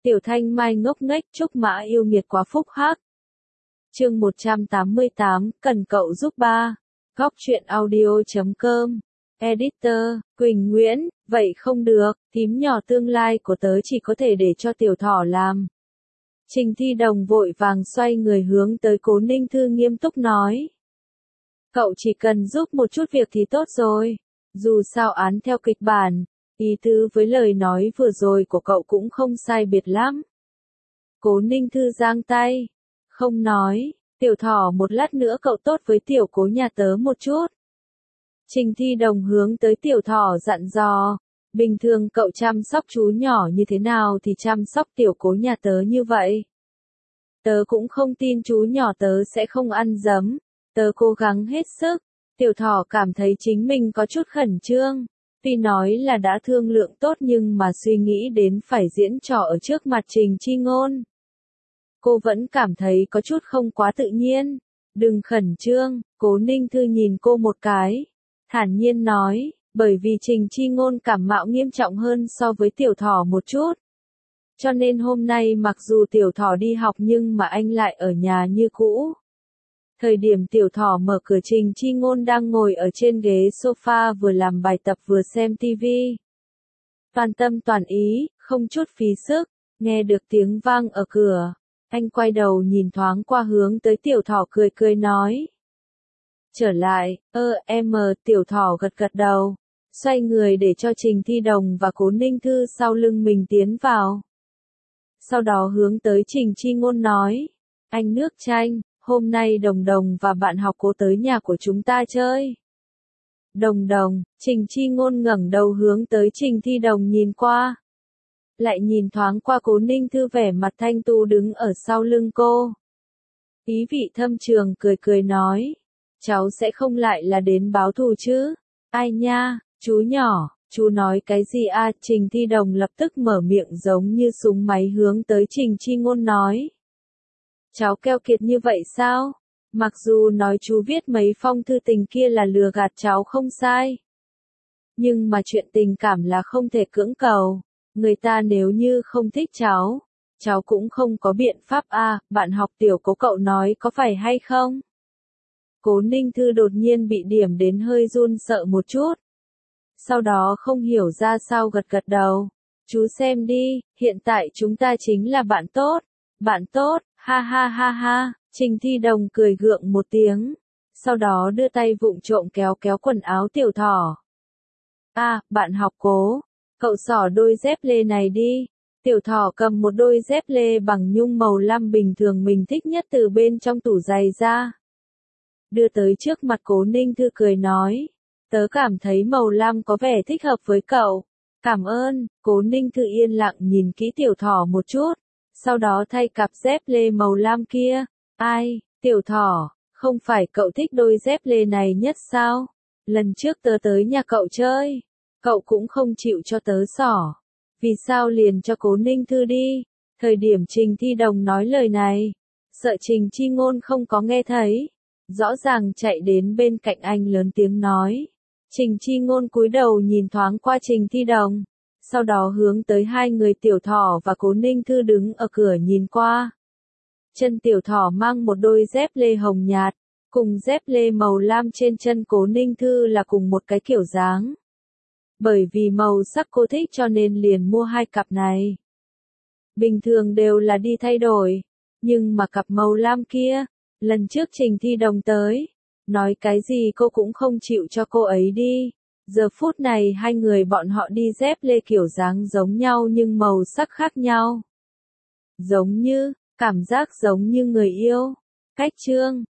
Tiểu Thanh Mai ngốc nghếch, Trúc Mã yêu nghiệt quá phúc hắc. Chương 188, cần cậu giúp ba. Góc truyện audio.com. Editor, Quỳnh Nguyễn, vậy không được, thím nhỏ tương lai của tớ chỉ có thể để cho Tiểu Thỏ làm. Trình Thi Đồng vội vàng xoay người hướng tới Cố Ninh Thư nghiêm túc nói. Cậu chỉ cần giúp một chút việc thì tốt rồi. Dù sao án theo kịch bản, ý tứ với lời nói vừa rồi của cậu cũng không sai biệt lắm. Cố Ninh Thư giang tay. Không nói, Tiểu Thỏ một lát nữa cậu tốt với Tiểu Cố nhà tớ một chút. Trình Thi Đồng hướng tới Tiểu Thỏ dặn dò. Bình thường cậu chăm sóc chú nhỏ như thế nào thì chăm sóc Tiểu Cố nhà tớ như vậy. Tớ cũng không tin chú nhỏ tớ sẽ không ăn dấm. Tớ cố gắng hết sức. Tiểu Thỏ cảm thấy chính mình có chút khẩn trương. Tuy nói là đã thương lượng tốt nhưng mà suy nghĩ đến phải diễn trò ở trước mặt Trình Chi Ngôn. Cô vẫn cảm thấy có chút không quá tự nhiên. Đừng khẩn trương, Cố Ninh Thư nhìn cô một cái. Thản nhiên nói, bởi vì Trình Chi Ngôn cảm mạo nghiêm trọng hơn so với Tiểu Thỏ một chút. Cho nên hôm nay mặc dù Tiểu Thỏ đi học nhưng mà anh lại ở nhà như cũ. Thời điểm Tiểu Thỏ mở cửa Trình Chi Ngôn đang ngồi ở trên ghế sofa vừa làm bài tập vừa xem tivi. Toàn tâm toàn ý, không chút phí sức, nghe được tiếng vang ở cửa. Anh quay đầu nhìn thoáng qua hướng tới Tiểu Thỏ cười cười nói. Trở lại, Tiểu Thỏ gật gật đầu. Xoay người để cho Trình Thi Đồng và Cố Ninh Thư sau lưng mình tiến vào. Sau đó hướng tới Trình Chi Ngôn nói. Anh Nước Chanh, hôm nay Đồng Đồng và bạn học Cố tới nhà của chúng ta chơi. Đồng Đồng, Trình Chi Ngôn ngẩng đầu hướng tới Trình Thi Đồng nhìn qua. Lại nhìn thoáng qua Cố Ninh Thư vẻ mặt thanh tu đứng ở sau lưng cô. Ý vị thâm trường cười cười nói. Cháu sẽ không lại là đến báo thù chứ? Ai nha, chú nhỏ, chú nói cái gì à? Trình Thi Đồng lập tức mở miệng giống như súng máy hướng tới Trình Chi Ngôn nói. Cháu keo kiệt như vậy sao? Mặc dù nói chú viết mấy phong thư tình kia là lừa gạt cháu không sai. Nhưng mà chuyện tình cảm là không thể cưỡng cầu. Người ta nếu như không thích cháu cũng không có biện pháp à, bạn học Tiểu Cố cậu nói có phải hay không? Cố Ninh Thư đột nhiên bị điểm đến hơi run sợ một chút. Sau đó không hiểu ra sao gật gật đầu. Chú xem đi, hiện tại chúng ta chính là bạn tốt. Bạn tốt, ha ha ha ha, Trình Thi Đồng cười gượng một tiếng. Sau đó đưa tay vụng trộm kéo kéo quần áo Tiểu Thỏ. À, bạn học Cố, cậu xỏ đôi dép lê này đi. Tiểu Thỏ cầm một đôi dép lê bằng nhung màu lam bình thường mình thích nhất từ bên trong tủ giày ra. Đưa tới trước mặt Cố Ninh Thư cười nói. Tớ cảm thấy màu lam có vẻ thích hợp với cậu. Cảm ơn, Cố Ninh Thư yên lặng nhìn kỹ Tiểu Thỏ một chút. Sau đó thay cặp dép lê màu lam kia. Ai, Tiểu Thỏ, không phải cậu thích đôi dép lê này nhất sao? Lần trước tớ tới nhà cậu chơi. Cậu cũng không chịu cho tớ xỏ. Vì sao liền cho Cố Ninh Thư đi? Thời điểm Trình Thi Đồng nói lời này. Sợ Trình Chi Ngôn không có nghe thấy. Rõ ràng chạy đến bên cạnh anh lớn tiếng nói. Trình Chi Ngôn cúi đầu nhìn thoáng qua Trình Thi Đồng. Sau đó hướng tới hai người Tiểu Thỏ và Cố Ninh Thư đứng ở cửa nhìn qua. Chân Tiểu Thỏ mang một đôi dép lê hồng nhạt. Cùng dép lê màu lam trên chân Cố Ninh Thư là cùng một cái kiểu dáng. Bởi vì màu sắc cô thích cho nên liền mua hai cặp này. Bình thường đều là đi thay đổi. Nhưng mà cặp màu lam kia, lần trước Trình Thi Đồng tới, nói cái gì cô cũng không chịu cho cô ấy đi. Giờ phút này hai người bọn họ đi dép lê kiểu dáng giống nhau nhưng màu sắc khác nhau. Giống như, cảm giác giống như người yêu. Cách chương.